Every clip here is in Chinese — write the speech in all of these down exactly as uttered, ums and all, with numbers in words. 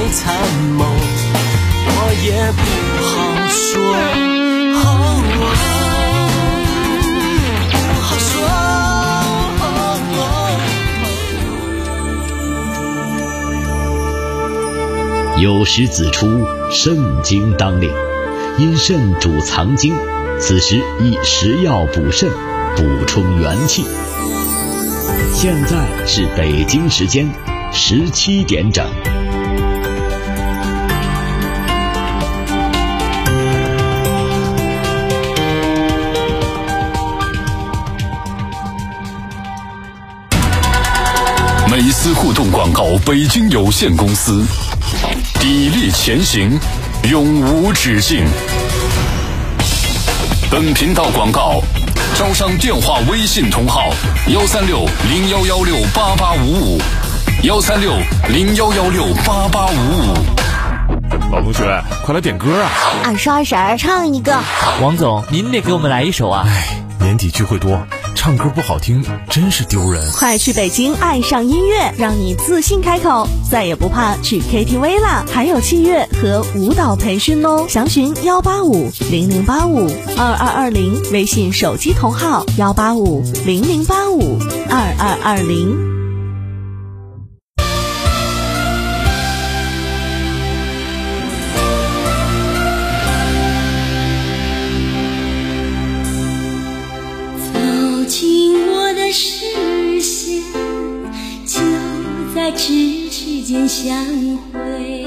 参谋，我也不好说，哦哦、不好说。有诗子出，肾经当令，因肾主藏精，此时宜食药补肾，补充元气。现在是北京时间十七点整。 美思互动广告北京有限公司，砥砺前行，永无止境。本频道广告招商电话微信同号幺三六零幺幺六八八五五，幺三六零幺幺六八八五五。 老同学，快来点歌啊！ 二十二婶唱一个。 王总，您得给我们来一首啊！ 哎，年底聚会多，唱歌不好听真是丢人。 快去北京爱上音乐，让你自信开口，再也不怕去 K T V 啦！还有器乐和舞蹈培训哦，详询幺八五零零八五二二二零，微信手机同号幺八五零零八五二二二零。 咫尺间相会，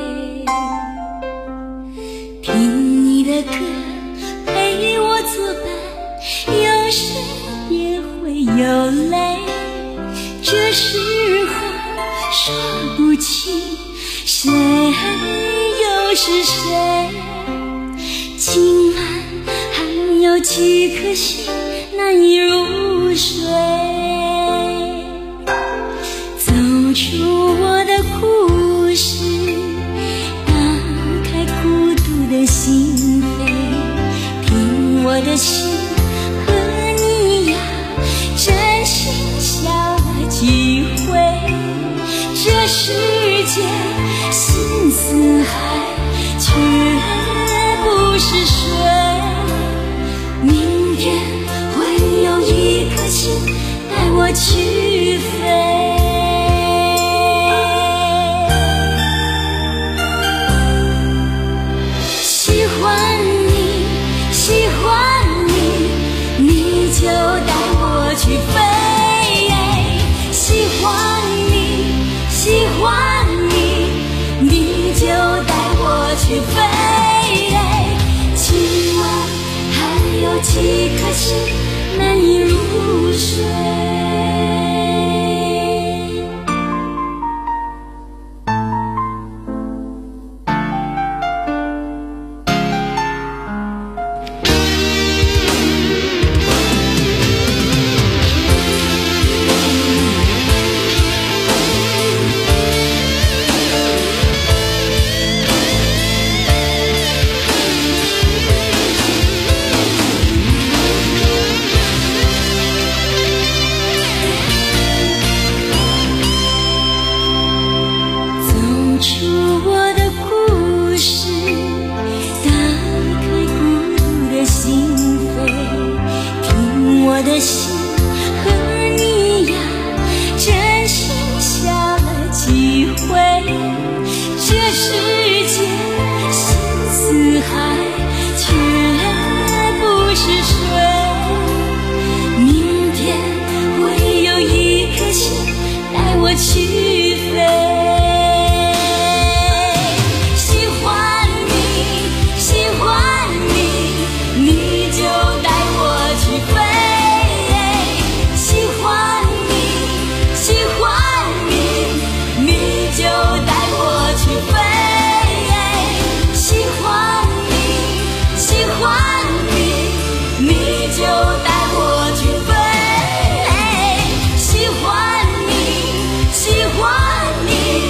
听你的歌陪我作伴，有时也会有泪。这时候说不清谁又是谁，今晚还有几颗心难以入睡。出我的故事，打开孤独的心扉，听我的心和你呀真心笑了几回。这世界心似海，却不是水，明天会有一颗心带我去飞。就带我去飞，喜欢你，喜欢你，你就带我去飞。今晚还有几颗心难以入睡。我的心和你呀真心笑了几回。这世界心似海，却不是水，明天会有一颗心带我去飞。喜欢你，喜欢你，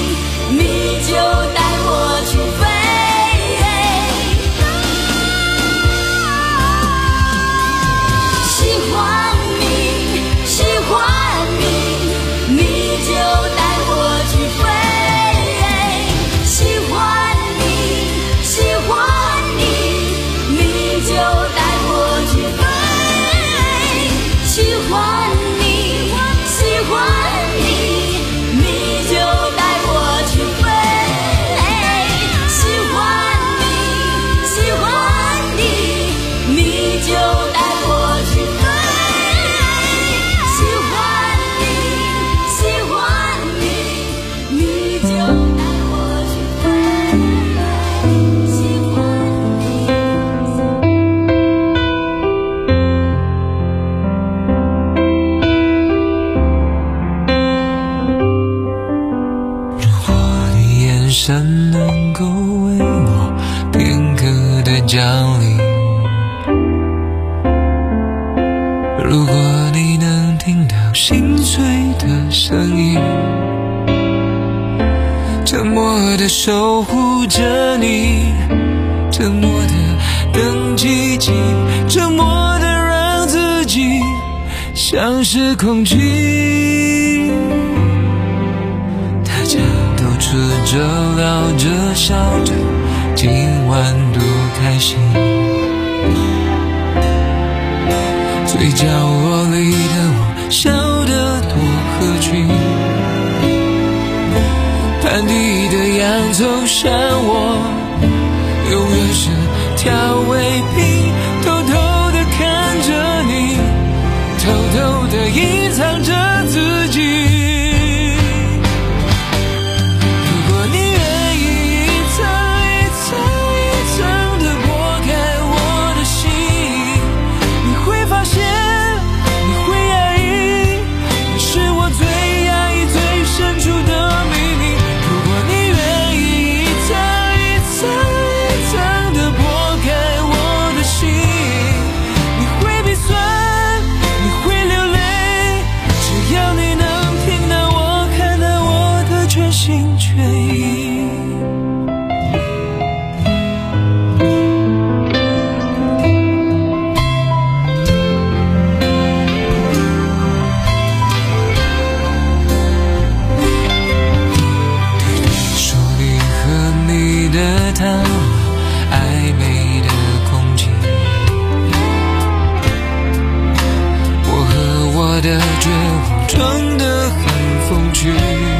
降临。如果你能听到心碎的声音，沉默地守护着你，沉默地等奇迹，沉默地让自己像是空气。大家都吃着聊着笑着，今晚多开心。最角落里的我笑得多合群，盘底的洋葱像我永远是调味品，偷偷地看着你，偷偷地隐藏着自己。如果你愿意一层一层一层地剥开我的心，你会发现你会压抑，那是我最压抑最深处的秘密。如果你愿意一层一层一层地剥开我的心，你会鼻酸，你会流泪，只要你能听到我，看到我的全心全意。说你和你的他，暧昧的空气，我和我的绝望装得很风趣。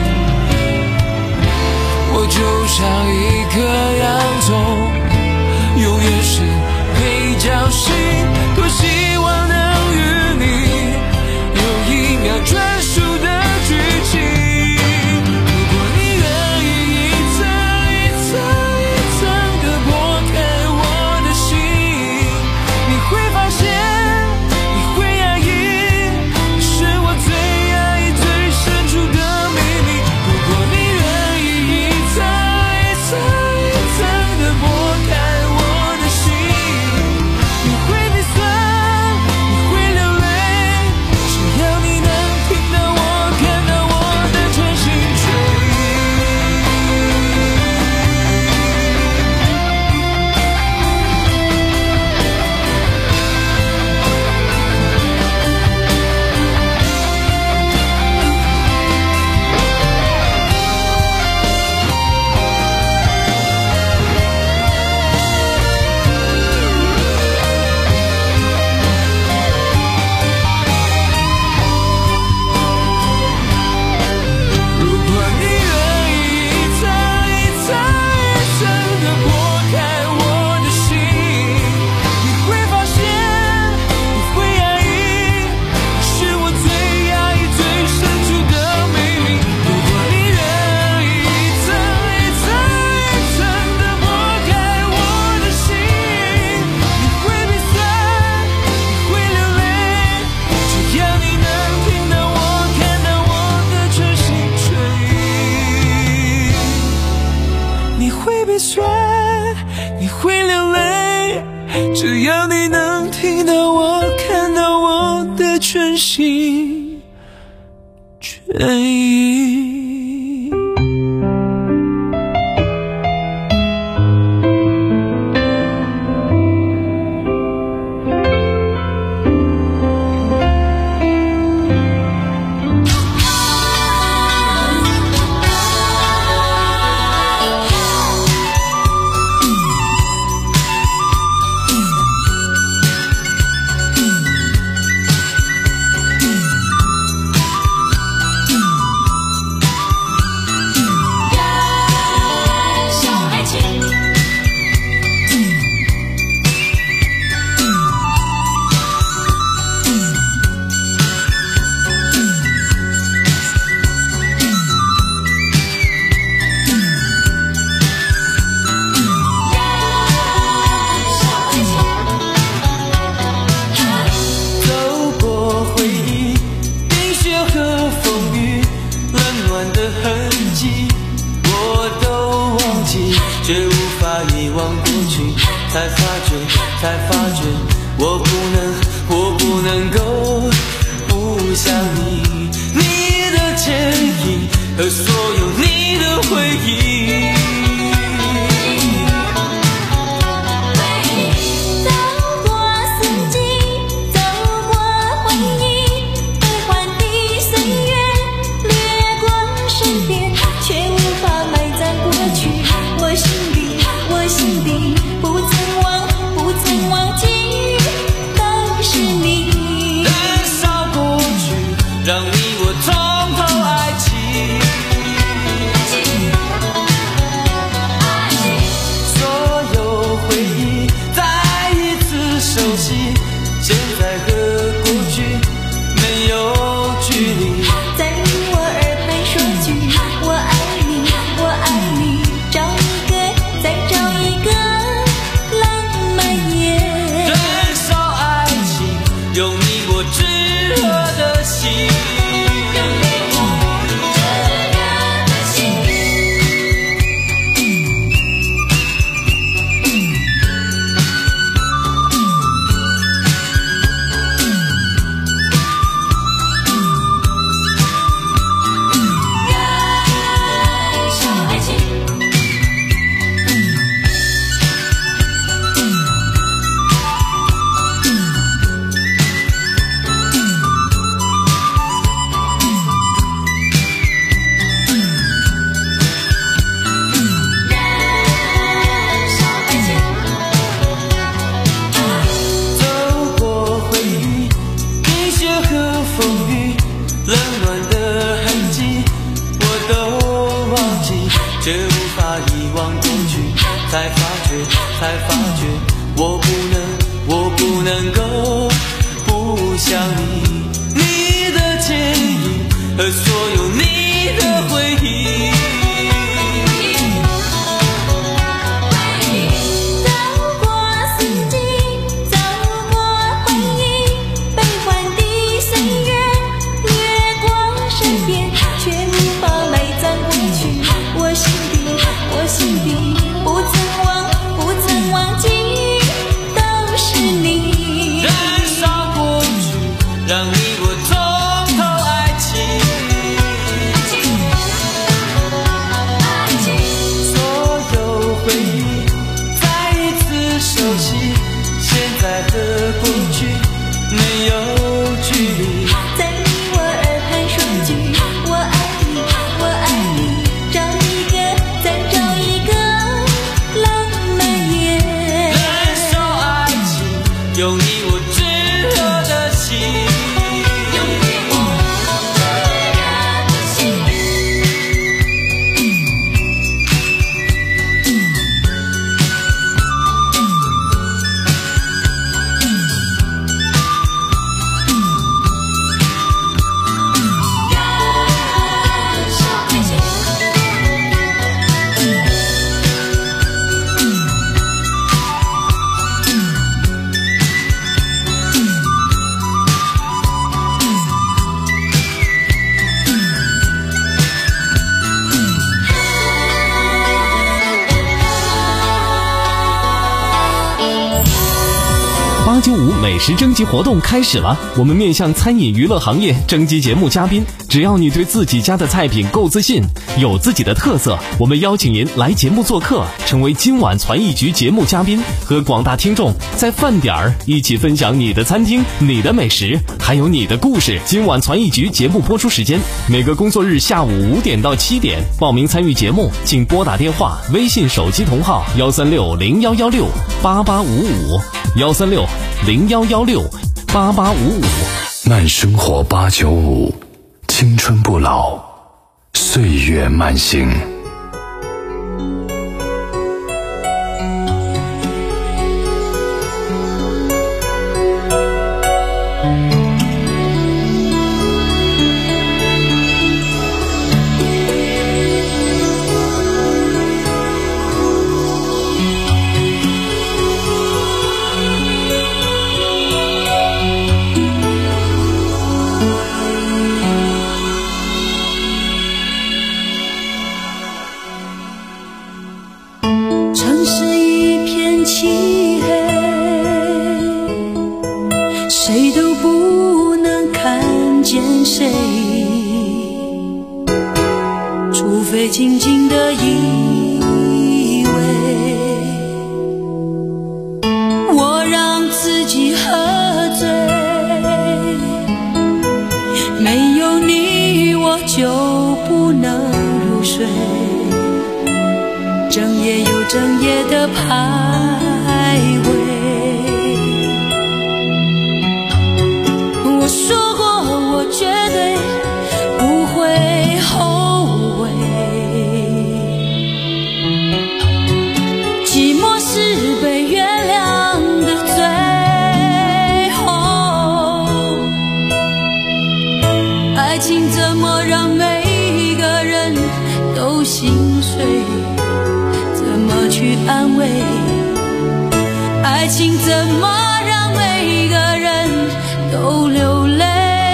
我就像一颗洋葱，永远是配角型，多希望能与你有一秒专属的剧情。如果你愿意一层一层一层地剥开我的心，你会发现你会压抑，是我最压抑最深处的秘密。如果你愿意一层一层一层地剥开我的心，你会鼻酸，你会流泪，只要你能听到我，看到我的全心全意。如果你愿意一层一层一层地剥开我的心，你会发现你会压抑，是我最压抑最深处的秘密。如果你愿意一层一层一层地剥开我的心，你会鼻酸，你会流泪，只要你能听到我，看到我的全心全意。你会鼻酸，你会流泪，只要你能听到我，看到我的全心全意。 才发觉，才发觉，我不能，我不能够不想你，你的剪影和所有你的回忆。让你我从头爱起，所有回忆再一次熟悉，现在和过去没有距离。 在我耳畔说句我爱你，我爱你，找一个，再找一个浪漫夜。 燃烧爱情，有你我炙热的心。却无法遗忘过去，才发觉，才发觉，我不能，我不能够不想你，你的剪影和所有你的回忆。让你我从头爱起，所有回忆再一次熟悉，现在和过去没有距离。 在你我耳畔说句我爱你，我爱你，找一个，再找一个浪漫夜。 燃烧爱情，有你我炙热的心。 八九五美食征集活动开始了，我们面向餐饮娱乐行业征集节目嘉宾，只要你对自己家的菜品够自信，有自己的特色，我们邀请您来节目做客，成为今晚传艺局节目嘉宾，和广大听众在饭点儿一起分享你的餐厅、你的美食，还有你的故事。今晚传艺局节目播出时间每个工作日下午五点到七点，报名参与节目请拨打电话、微信手机同号幺三六零幺幺六八八五五幺三六零幺幺六八八五五。 慢生活八九五，青春不老，岁月慢行。 城市一片晴非静静的以为我让自己喝醉，没有你我就不能入睡，整夜又整夜的徘徊。我说过我绝对不会后悔，寂寞是被原谅的最后，爱情怎么让每一个人都心碎，怎么去安慰，爱情怎么让每一个人都流泪。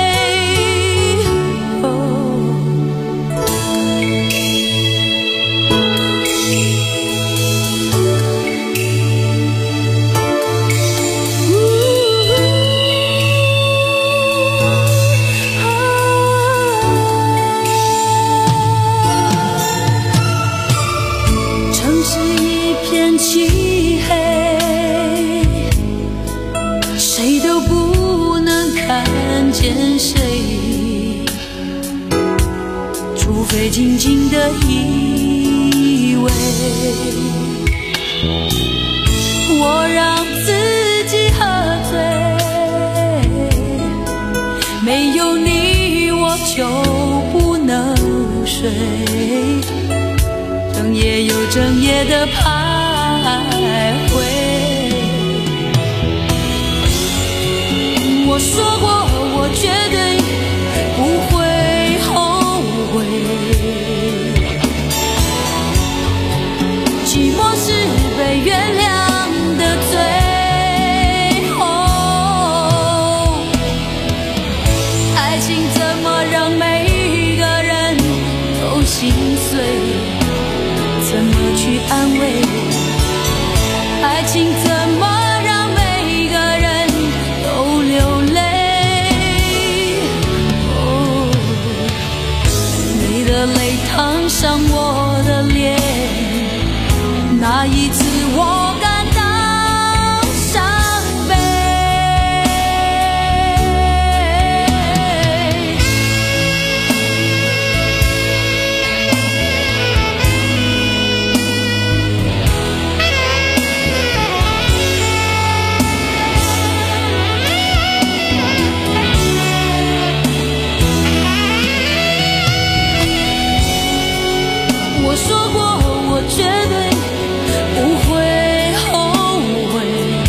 城市一片漆黑，谁都不能看见谁，除非静静的以为我让自己喝醉，没有你我就不能睡，整夜又整夜的徘徊。我说过我绝对不会后悔，寂寞是被原谅的最后，爱情怎么让每一个人都心碎，怎么去安慰，爱情怎么让每一个人都流泪。哦，你的泪烫伤我的脸，那一次我感到伤悲。我说过我绝对不会后悔，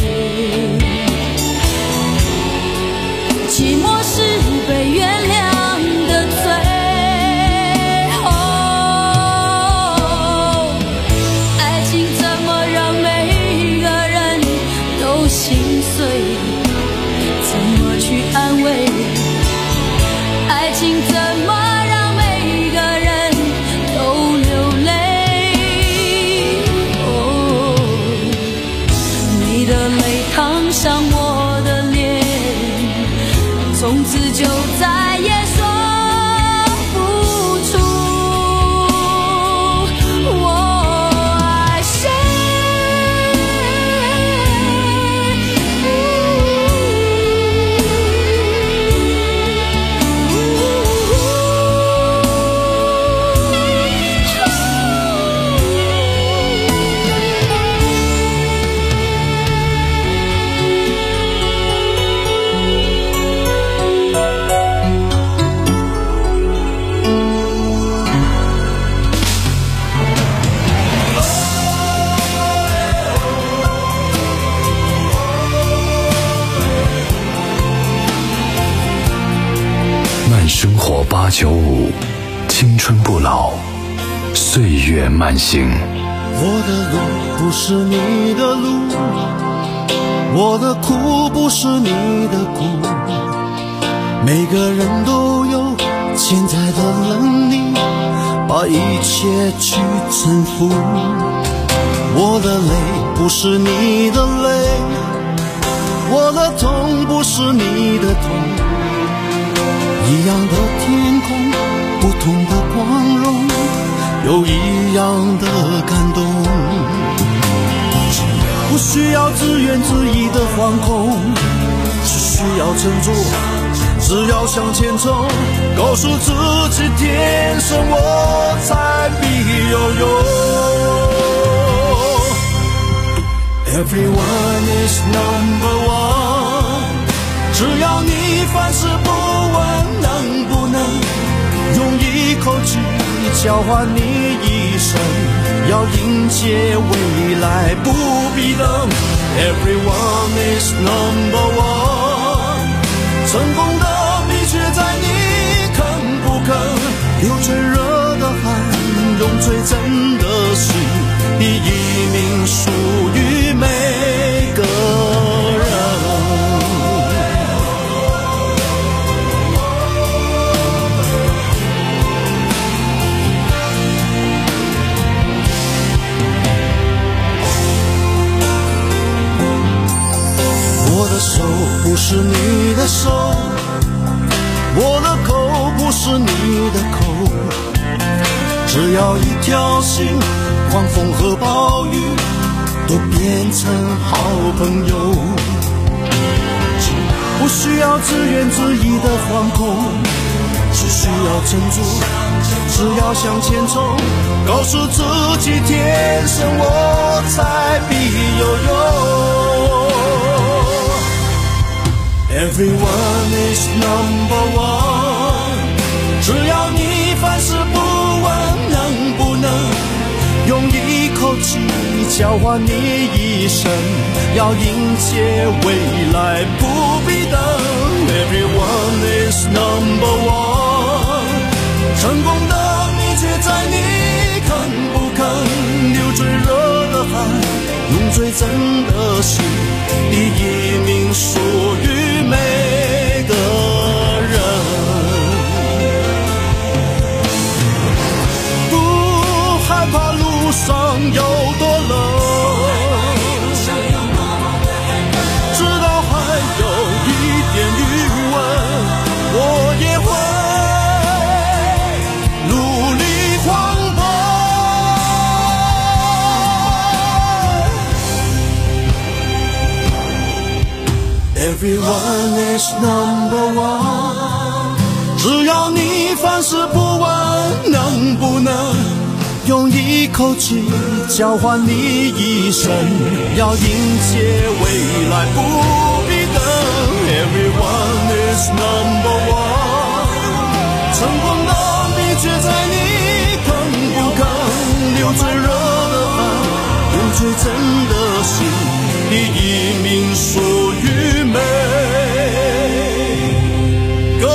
寂寞是被原谅的最后，爱情怎么让每一个人都心碎，怎么去安慰，爱情怎么让每一个人都流泪。哦，你的泪烫伤我的脸，从此就再也说不出我爱谁。 慢生活八九五，青春不老，岁月慢行。 我的路不是你的路，我的苦不是你的苦，每个人都有潜在的能力，把一切去征服。我的泪不是你的泪，我的痛不是你的痛，一样的天空，不同的光荣， 有一样的感动。不需要自怨自艾的惶恐，只需要沉着，只要向前冲，告诉自己天生我材必有用。Everyone is number one， 只要你凡事不问能不能用一口气交换你一生，要迎接未来不必等。 Everyone is number one， 成功的秘诀在你肯不肯流最热的汗，用最真的心，第一名属于每个人。我的手不是你的手，我的口不是你的口，只要一条心，狂风和暴雨都变成好朋友。不需要自怨自艾的惶恐，只需要珍珠，只要向前冲，告诉自己天生我材必有用。Everyone is number one， 只要你凡事不问能不能用一口气交换你一生，要迎接未来不必等。 Everyone is number one， 成功的秘诀在你肯不肯流最热的汗，用最真的心，第一名属于每个人。不害怕路上有多冷，直到还有一点余温，我也会努力狂奔。Everyone is number one， 只要你凡事不问能不能用一口气交换你一生，要迎接未来不必等。 Everyone is number one， 成功的秘诀在你肯不肯流最热的汗，用最真的心，第一名属于每个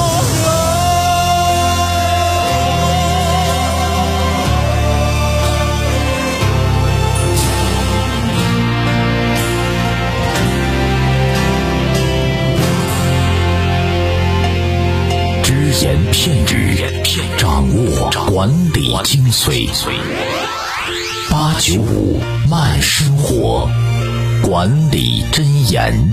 只言片语，掌握管理精髓。八九五慢生活，管理箴言。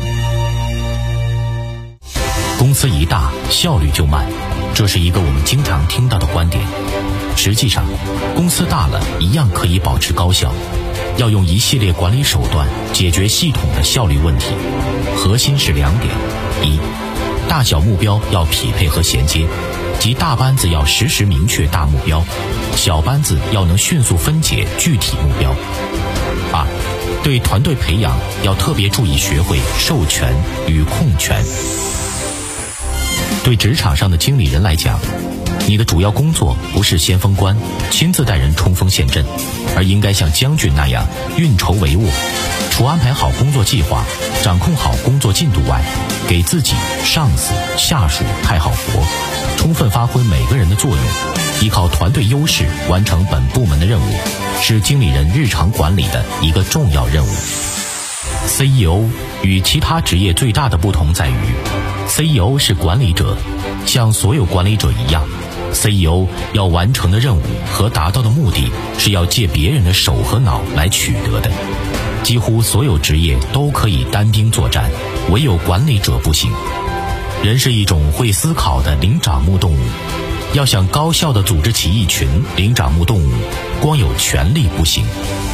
公司一大，效率就慢，这是一个我们经常听到的观点。实际上，公司大了一样可以保持高效，要用一系列管理手段解决系统的效率问题。核心是两点：一，大小目标要匹配和衔接，即大班子要实时明确大目标，小班子要能迅速分解具体目标。二，对团队培养要特别注意学会授权与控权。对职场上的经理人来讲，你的主要工作不是先锋官，亲自带人冲锋陷阵，而应该像将军那样运筹帷幄。除安排好工作计划，掌控好工作进度外，给自己、上司、下属派好活，充分发挥每个人的作用，依靠团队优势完成本部门的任务，是经理人日常管理的一个重要任务。C E O 与其他职业最大的不同在于 C E O 是管理者，像所有管理者一样， C E O 要完成的任务和达到的目的是要借别人的手和脑来取得的。几乎所有职业都可以单兵作战，唯有管理者不行。人是一种会思考的灵长目动物， 要想高效地组织起义群、领掌目动物，光有权力不行。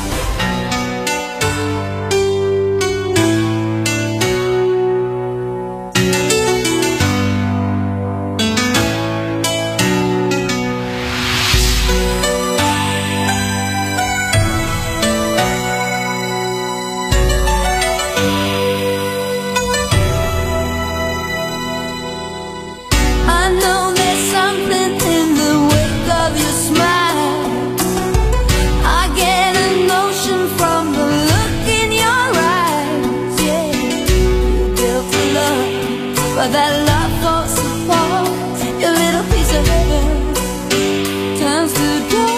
But that love falls apart. Your little piece of heaven turns to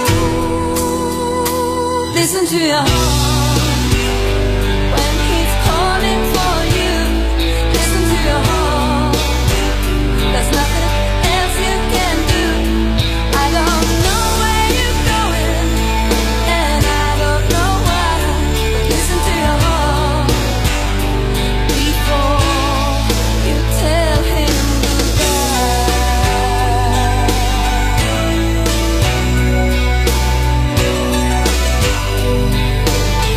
gold. Listen to your heart when he's calling for you. Listen to your heart. There's nothing else you can do. I don't know where you're going, and I don't know why. But listen to your heart before tell him goodbye.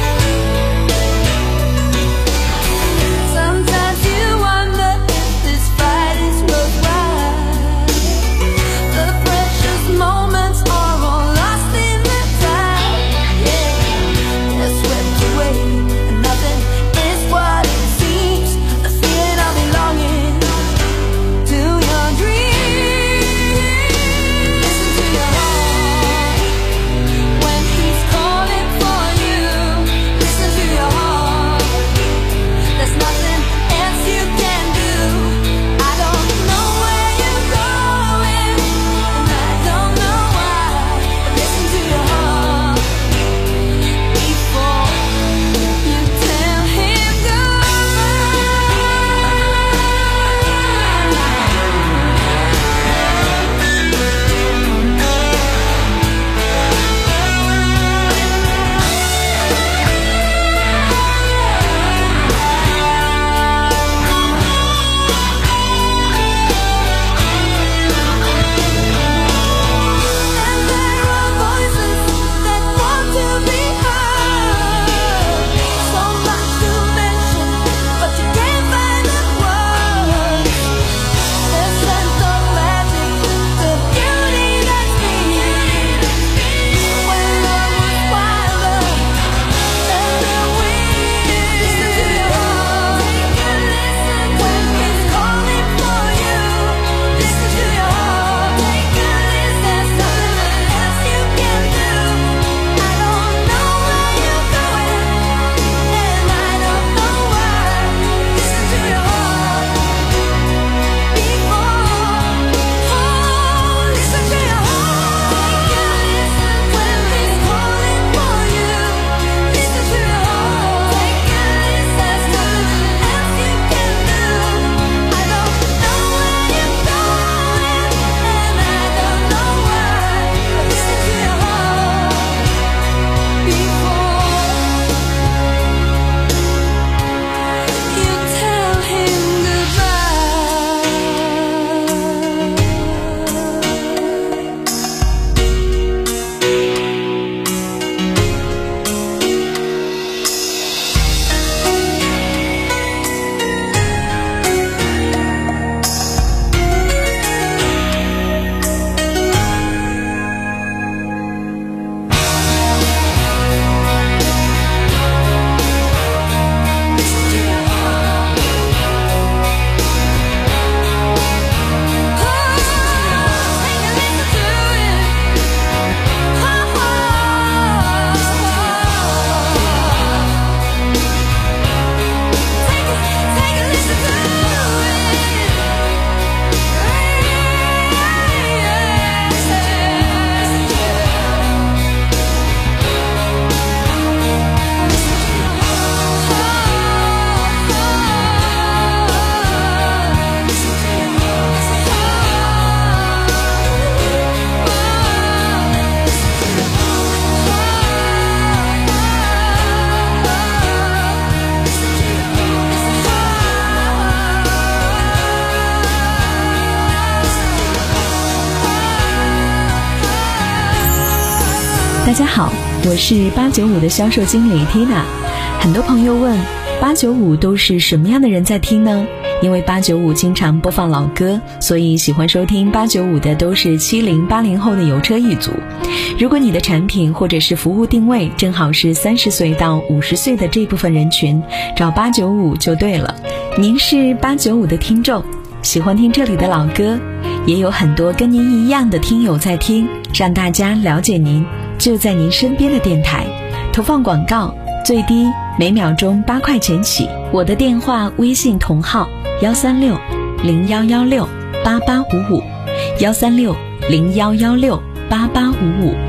家好，我是八九五的销售经理 Tina。 很多朋友问八九五都是什么样的人在听呢？因为八九五经常播放老歌，所以喜欢收听八九五的都是七零八零后的油车一族。如果你的产品或者是服务定位正好是三十岁到五十岁的这部分人群，找八九五就对了。您是八九五的听众，喜欢听这里的老歌，也有很多跟您一样的听友在听，让大家了解您，就在您身边的电台。投放广告最低每秒钟八块钱起。我的电话微信同号幺三六零幺幺六八八五五，幺三六零幺幺六八八五五。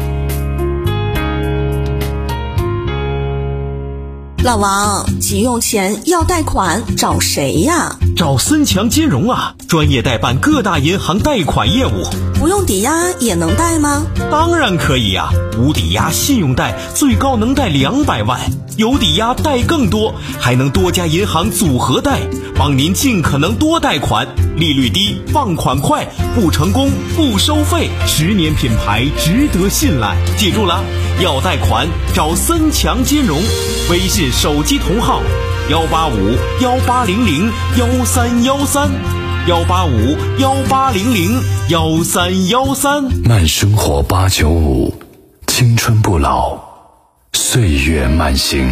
老王，急用钱要贷款找谁呀？ 找森强金融啊，专业代办各大银行贷款业务。 不用抵押也能贷吗？ 当然可以呀、啊，无抵押信用贷最高能贷两百万，有抵押贷更多，还能多家银行组合贷，帮您尽可能多贷款，利率低，放款快，不成功不收费，十年品牌值得信赖。记住了，要贷款找森强金融，微信手机同号幺八五幺八零零幺三幺三。幺八五幺八零零幺三幺三。 慢生活八九五，青春不老，岁月慢行。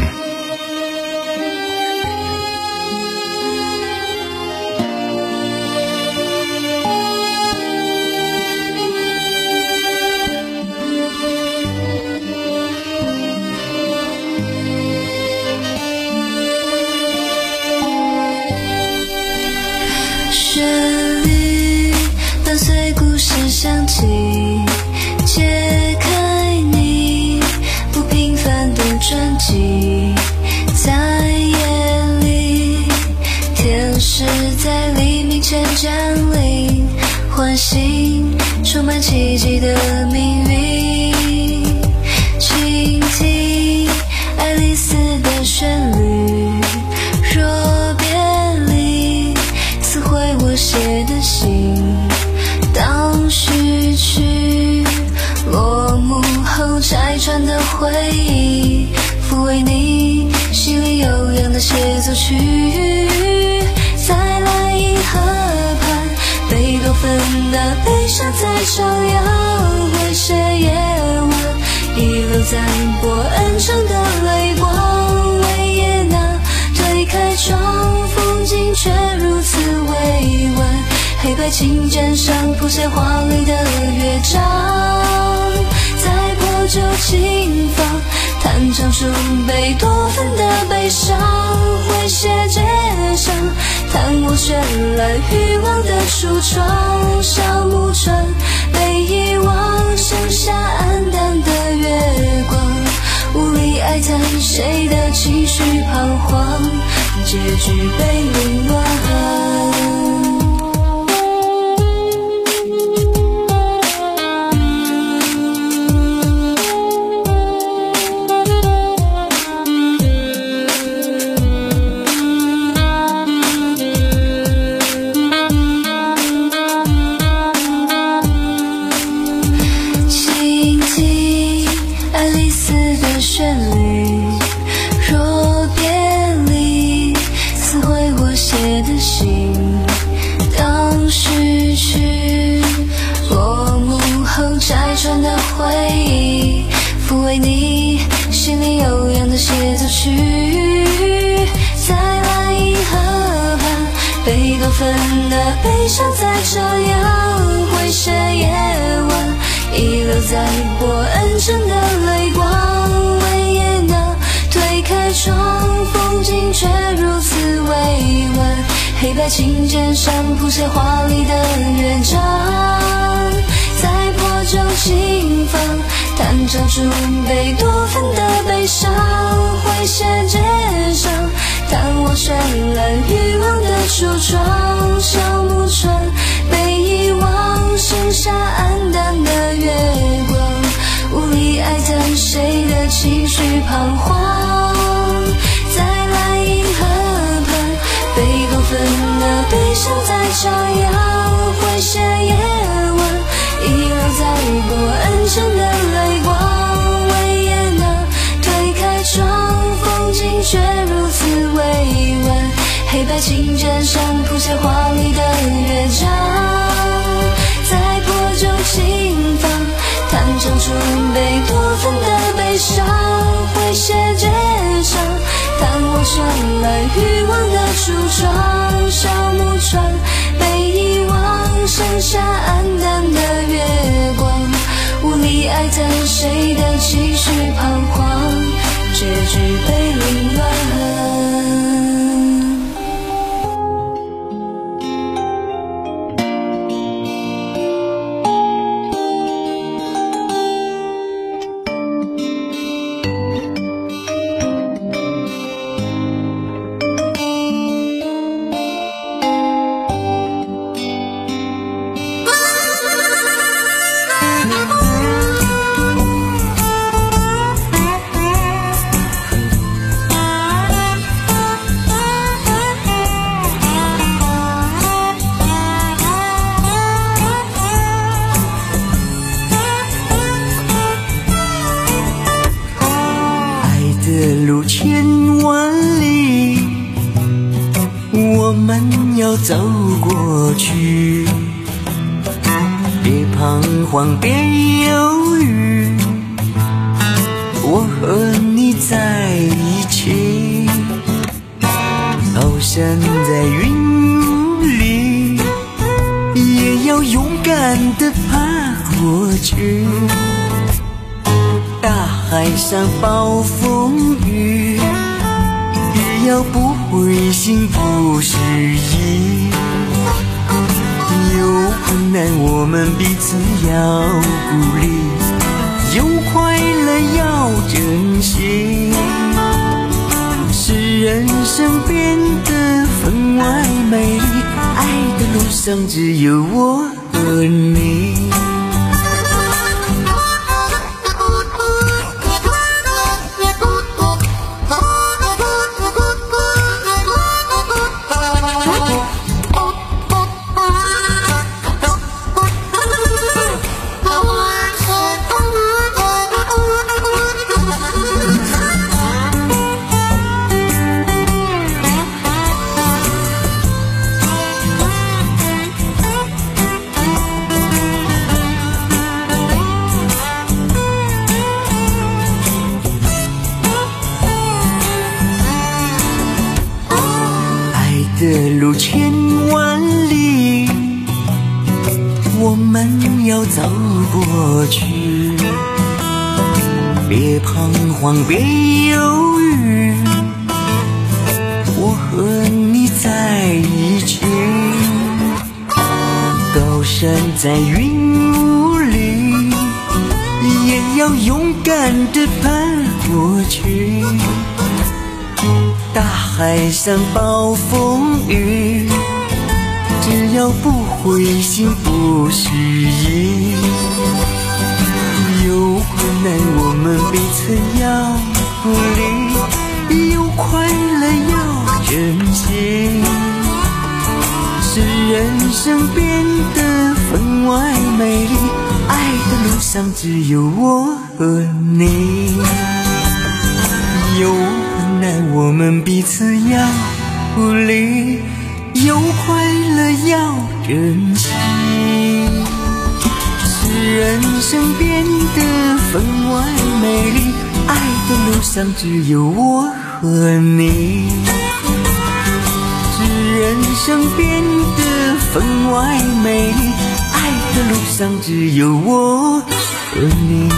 响起，解开你不平凡的传奇，在夜里，天使在黎明前降临，唤醒充满奇迹的命运。倾听爱丽丝的旋律，若别离，撕毁我写的信。当序曲落幕后，拆穿的回忆，抚慰你心里悠扬的协奏曲。在莱茵河畔，贝多芬的悲伤在唱扬，会写夜晚遗留在伯恩城的泪光。维也纳推开窗，风景却如此委婉，黑白琴键上谱写华丽的乐章，在破旧琴房弹唱出贝多芬的悲伤，诙谐街上弹我绚烂欲望的橱窗，小木船被遗忘，剩下黯淡的月光，无力哀叹谁的情绪彷徨，结局被凌乱。抚慰你心里悠扬的协奏曲，在莱茵河畔，贝多芬的悲伤在唱扬，会写夜晚遗留在伯恩城的泪光。维也纳推开窗，风景却如此委婉，黑白琴键上谱写华丽的乐章，在破旧琴房弹唱出贝多芬的悲伤，诙谐街上弹我绚烂欲望的橱窗，小木船被遗忘，剩下黯淡的月光，无力哀叹谁的情绪彷徨，在莱茵河畔，贝多芬的悲伤在唱扬，诙谐夜晚遗留在伯恩城的泪光。 情枕上谱下华丽的乐章，在破旧琴房弹唱出贝多芬的悲伤，会写绝唱，当我传来欲望的橱窗，小木船被遗忘，剩下暗淡的月光，无力哀叹谁的情绪彷徨，结局被凌乱。 路千万里，我们要走过去，别彷徨，别犹豫，我和你在一起，高山在云里，也要勇敢地爬过去，大海上暴风雨，也要不灰心不失意，有困难我们彼此要鼓励，有快乐要珍惜，是人生变得分外美丽，爱的路上只有我和你。的路千万里，我们要走过去，别彷徨，别犹豫，我和你在一起，高山在云雾里，也要勇敢地爬过去，大海上暴风雨，只要不灰心不失意，有困难我们彼此要鼓励，有快乐要珍惜，使人生变得分外美丽，爱的路上只有我和你，有困难我们彼此要鼓励，有快乐要珍惜，使人生变得分外美丽，爱的路上只有我和你，使人生变得分外美丽，爱的路上只有我和你。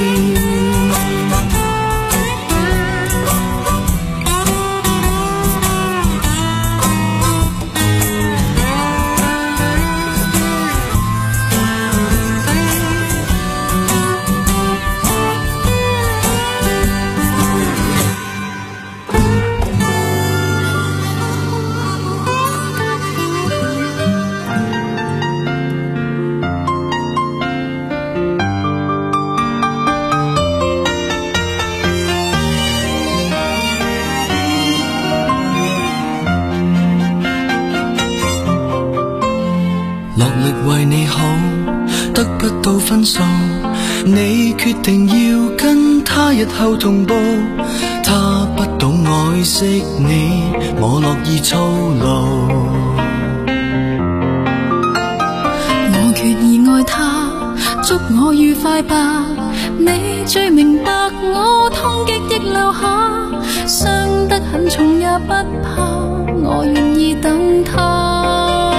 落力為你好，得不到分數，你決定要跟他日後同步， 他不懂愛惜你，我樂意操勞。 我決意愛他，祝我愉快吧。你最明白我痛極亦留下，傷得很重也不怕，我願意等他。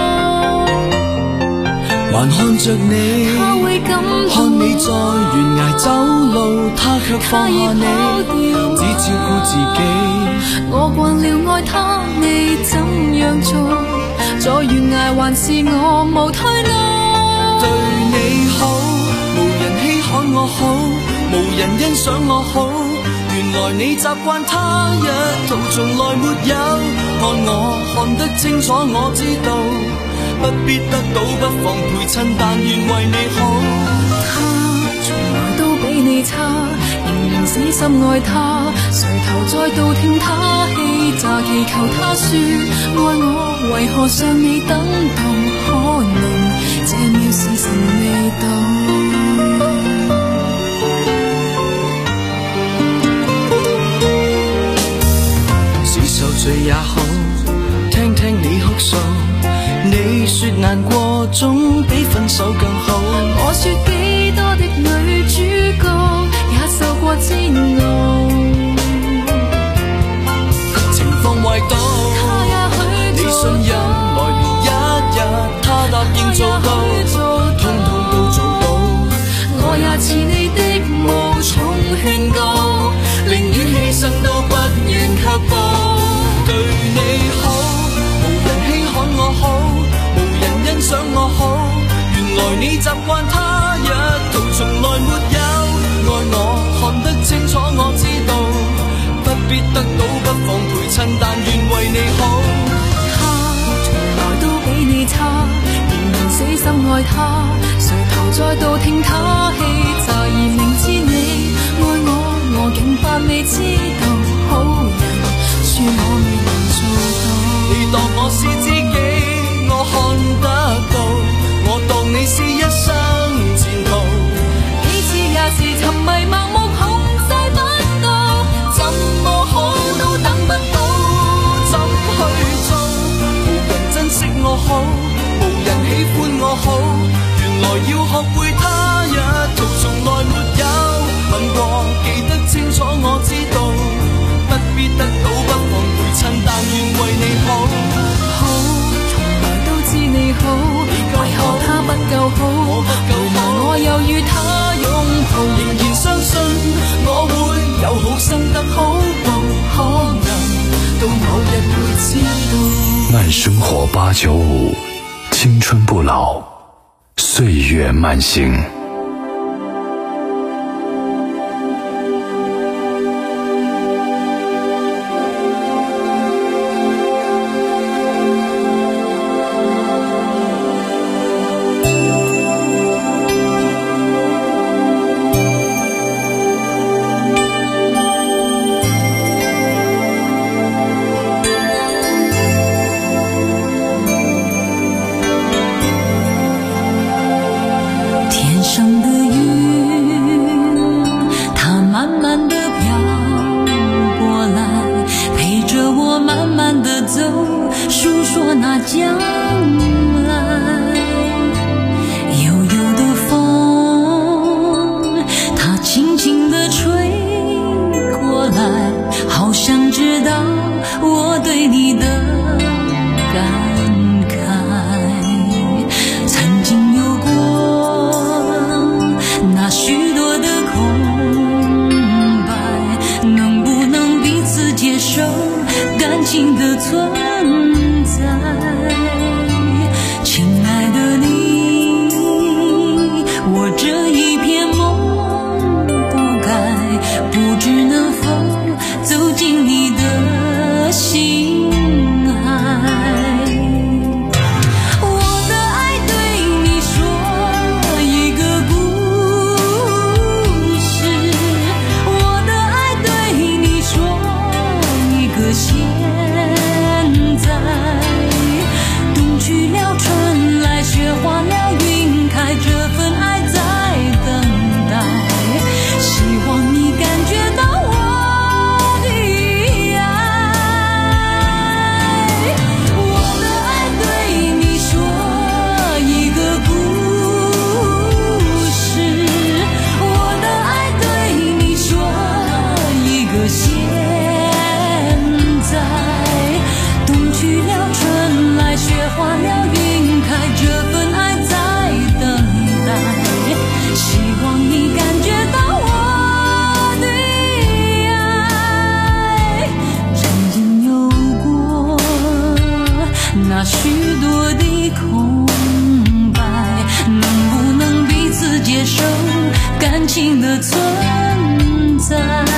還看着你， 他會感動， 看你在懸崖走路，他卻放下你，只照顧自己。 我慣了愛他，你怎樣做？在懸崖還是我無退路。 對你好，無人稀罕我好，無人欣賞我好。原來你習慣他一套，從來沒有看我看得清楚，我知道。不必得到不妨陪襯，但願為你好。 他從來都比你差，仍然死心愛他，垂頭再度聽他氣詐，祈求他說愛我，為何尚未等到？可能這秒時辰未到。 是受罪也好，聽聽你哭訴。你說難過總比分手更好， 我說幾多的女主角也受過煎熬， 情況壞到他也許你信任來年一日，他答應做到，通通都做到。 我也似你的無從勸告，寧願犧牲都不願卻步。 對你好，無人稀罕我好，欣賞我好，原來你習慣他一套，從來沒有愛我，看得清楚我知道，不必得到不妨陪襯，但願為你好。 他從來都比你差，仍然死心愛他，垂頭再度聽他氣詐，而明知你愛我，我竟扮未知道，好人恕我未能做到。 你當我是知己，我看得到，我當你是一生前途。 彼此也是沉迷盲目控制不到，怎麼好都等不到， 怎去做？無人珍惜我好，無人喜歡我好，原來要學會他一套，從來沒有問過，記得清楚我知道，不必得到不妨陪襯，但願為你好。 知你好，為何他不夠好？為何我又與他擁抱？ 仍然相信我會有好生得好報，可能到某日會知道。 慢生活八九五，青春不老，歲月慢行。 希望你感觉到我的空白，能不能彼此接受感情的存在？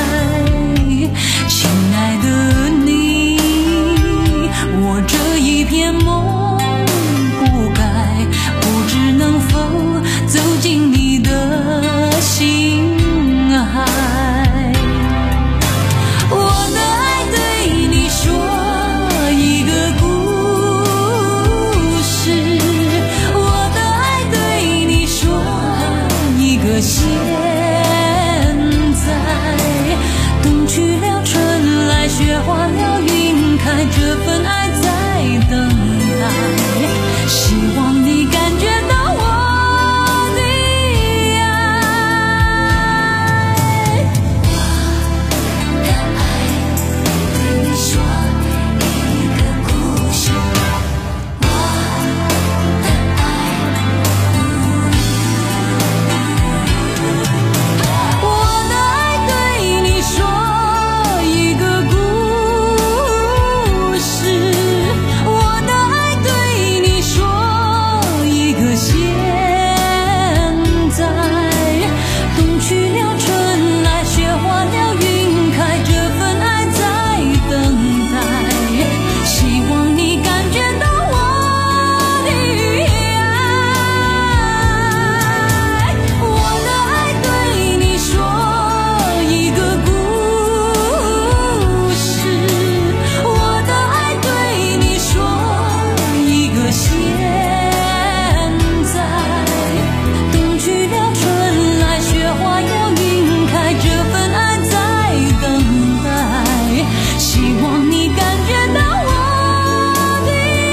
亲爱的你，我这一片梦不该，不知能否走进你的心海。我的爱对你说一个故事，我的爱对你说一个现在，冬去了春来雪化了云开，这份爱在等待，希望你感觉到我的爱。我的爱对你说一个故事，我的爱，我的爱对你说一个故事，我的爱对你说一个现在，冬去了春来雪化了云开，这份爱在等待，希望你感觉到我的爱。我的爱对你说一个故事，我的爱对你说一个现在，冬去了春来雪化了云开，这份爱在等待，希望你感觉到我的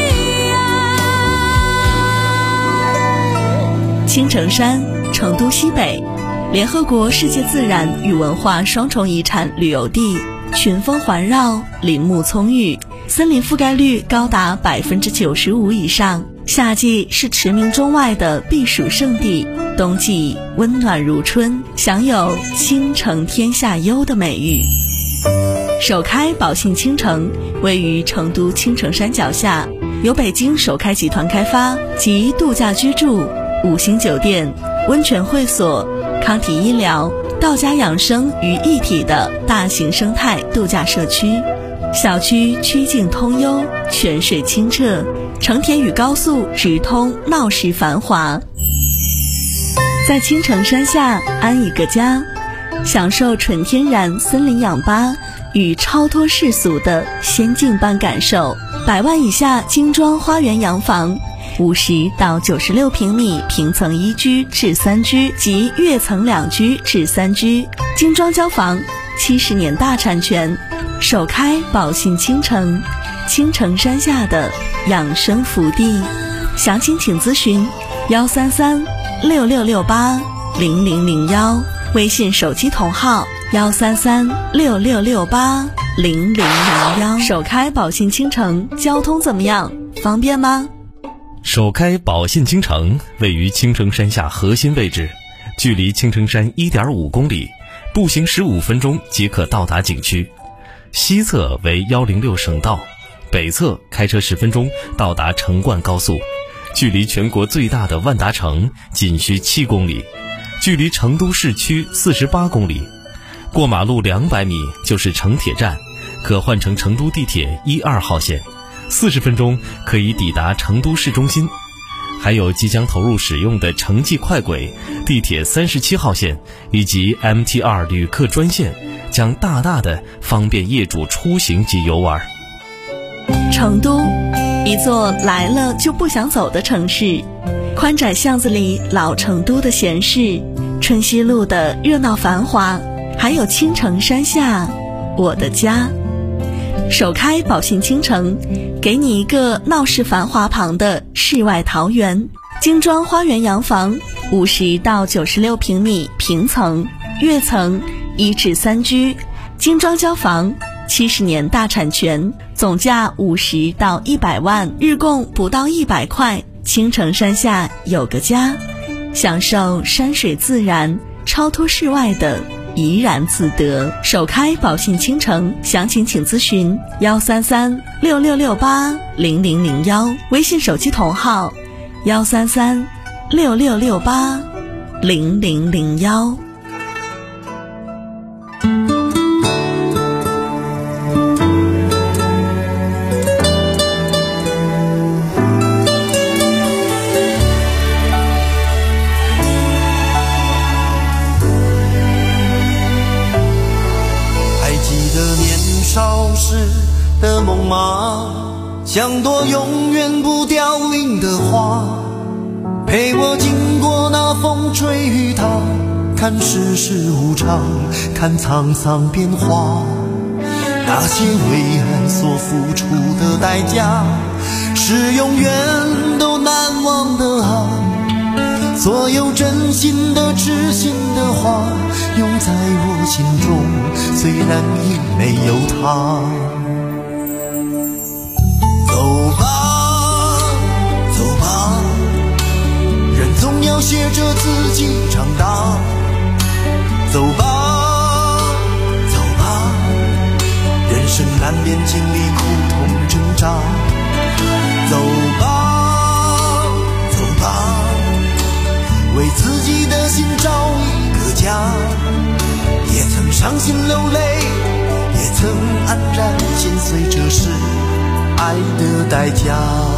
爱。 青城山，成都西北，联合国世界自然与文化双重遗产旅游地，群峰环绕，林木葱郁，森林覆盖率高达百分之九十五以上。夏季是驰名中外的避暑胜地，冬季温暖如春，享有倾城天下优的美誉。首开宝信倾城位于成都青城山脚下，由北京首开集团开发，集度假居住、五星酒店、温泉会所、康体医疗、道家养生于一体的大型生态度假社区。小区曲径通幽，泉水清澈，城铁与高速直通，闹市繁华。在青城山下安一个家，享受纯天然森林氧吧与超脱世俗的仙境般感受。百万以下精装花园洋房，五十到九十六平米平层一居至三居及跃层两居至三居，精装交房，七十年大产权，首开宝信倾城，青城山下的养生福地。详情请咨询幺三三六六六八零零零幺，微信手机同号幺三三六六六八零零零幺。首开宝信倾城，交通怎么样？方便吗？ 首开宝信倾城位于青城山下核心位置，距离青城山 一点五公里，步行十五分钟即可到达景区。西侧为一零六省道，北侧开车十分钟到达成灌高速，距离全国最大的万达城仅需七公里，距离成都市区四十八公里。过马路两百米就是成铁站，可换乘成都地铁一二号线，四十分钟可以抵达成都市中心。还有即将投入使用的城际快轨、地铁三十七号线以及 M T 二 旅客专线，将大大的方便业主出行及游玩。 成都，一座来了就不想走的城市，宽窄巷子里老成都的闲适，春熙路的热闹繁华，还有青城山下我的家。首开宝信倾城，给你一个闹市繁华旁的世外桃源，精装花园洋房，五十到九十六平米平层、跃层一至三居，精装交房，七十年大产权，总价五十到一百万，日供不到一百块。青城山下有个家，享受山水自然、超脱世外的怡然自得。首开保信倾城，详情请咨询幺三三六六六八零零零幺，微信手机同号幺三三六六六八零零零幺。 少时的梦吗？像朵永远不凋零的花，陪我经过那风吹雨打，看世事无常，看沧桑变化。那些为爱所付出的代价，是永远都难忘的啊。所有真心的痴心的话，永在我心中，虽然已没有他。走吧走吧，人总要学着自己长大。走吧走吧，人生难免经历苦痛挣扎。走吧走吧，为自己的心找一个家，也曾伤心流泪，也曾黯然心碎，这是爱的代价。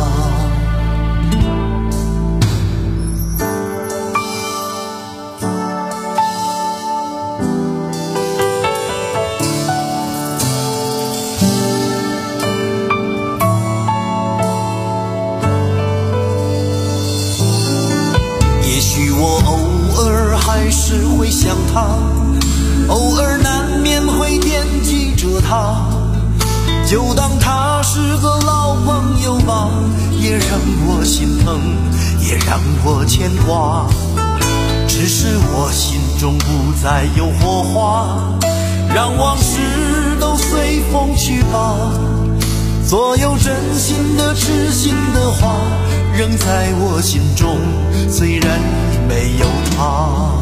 还是会想他，偶尔难免会惦记着他，就当他是个老朋友吧，也让我心疼，也让我牵挂。只是我心中不再有火花，让往事都随风去吧。所有真心的痴心的话，仍在我心中，虽然已没有他。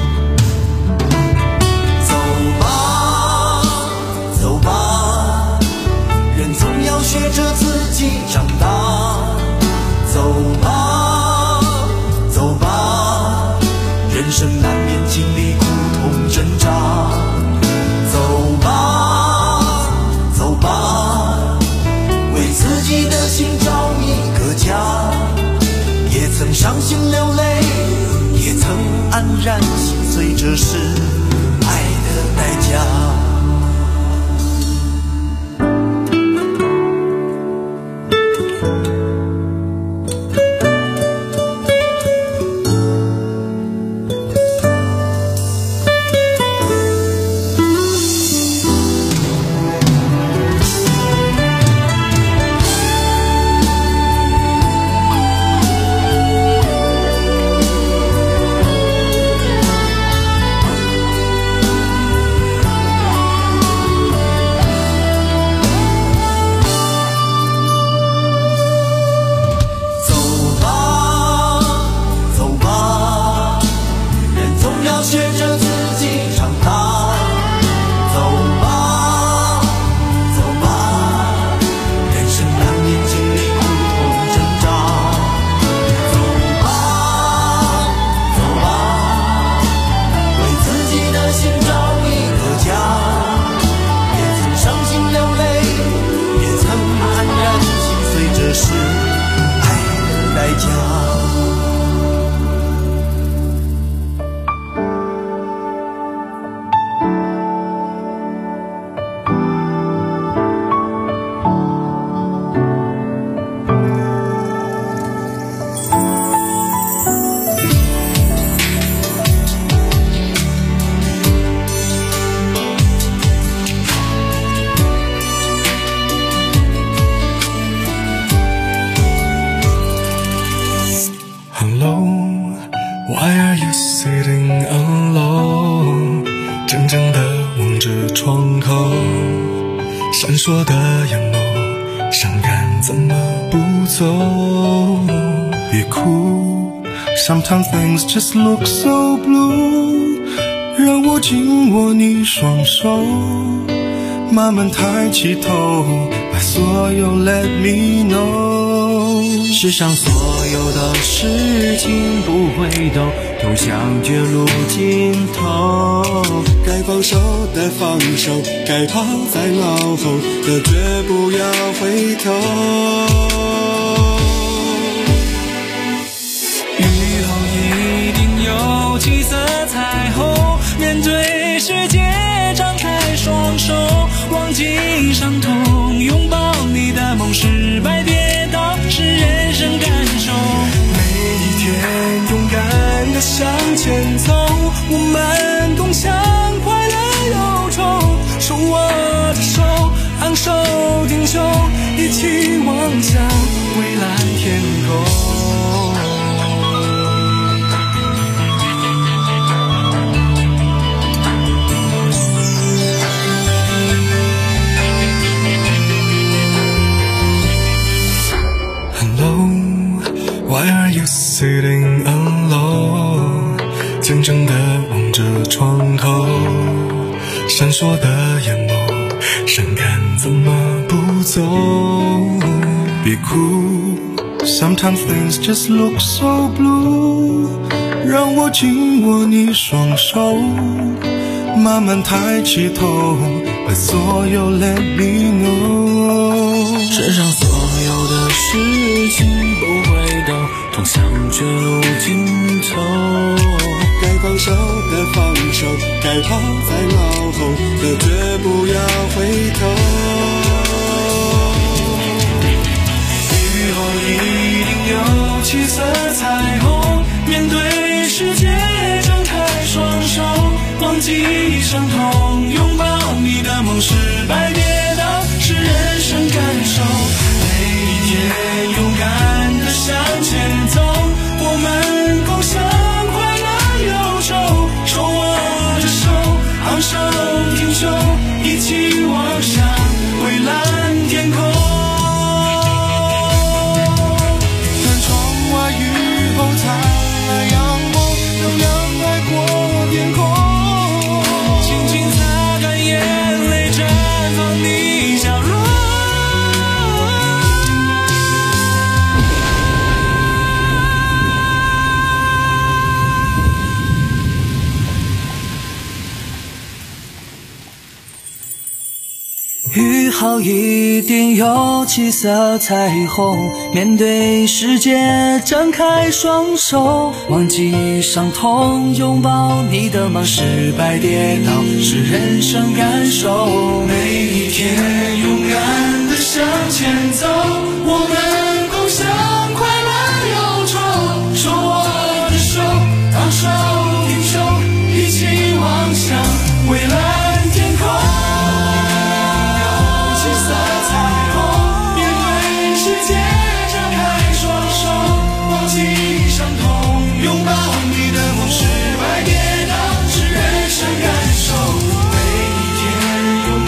走吧走吧，人总要学着自己长大。走吧走吧，人生难免经历苦痛挣扎。走吧走吧，为自己的心找一个家，也曾伤心流泪，也曾黯然心碎，这是爱的代价。 说的烟楼，伤感怎么不走？别哭 ，Sometimes things just look so blue， 让我我紧握你双手，慢慢抬起头，把所有 let me know。 世上所有的事情不回头，通向绝路尽头。 该放手的放手，该抛在脑后的绝不要回头。 雨后一定有七色彩虹，面对世界张开双手，忘记伤痛，拥抱你的梦，失败跌倒是人生感受。 每一天勇敢地向前走，我们共享快乐忧愁，手握着手，昂首挺胸，一起望向蔚蓝天空。 Why are you sitting alone？ 静静地望着窗口，闪烁的眼眸，伤感怎么不走？别哭 ，Sometimes things just look so blue。让我紧握你双手，慢慢抬起头，把所有 let me know。 世上所有的事情不回头，通向绝路尽头。 该放手的放手，该抛在脑后的绝不要回头。 雨后一定有七色彩虹，面对世界张开双手，忘记伤痛，拥抱你的梦，失败跌倒是人生感受。每一天勇敢地向前走，我们共享快乐忧愁，手握着手，昂首挺胸，一起望向蔚蓝天空。 看窗外雨后灿烂阳光，让阳爱过天空。 轻轻擦干眼泪，绽放你笑容。 雨后一定有七色彩虹，面对世界张开双手，忘记伤痛，拥抱你的梦，失败跌倒是人生感受。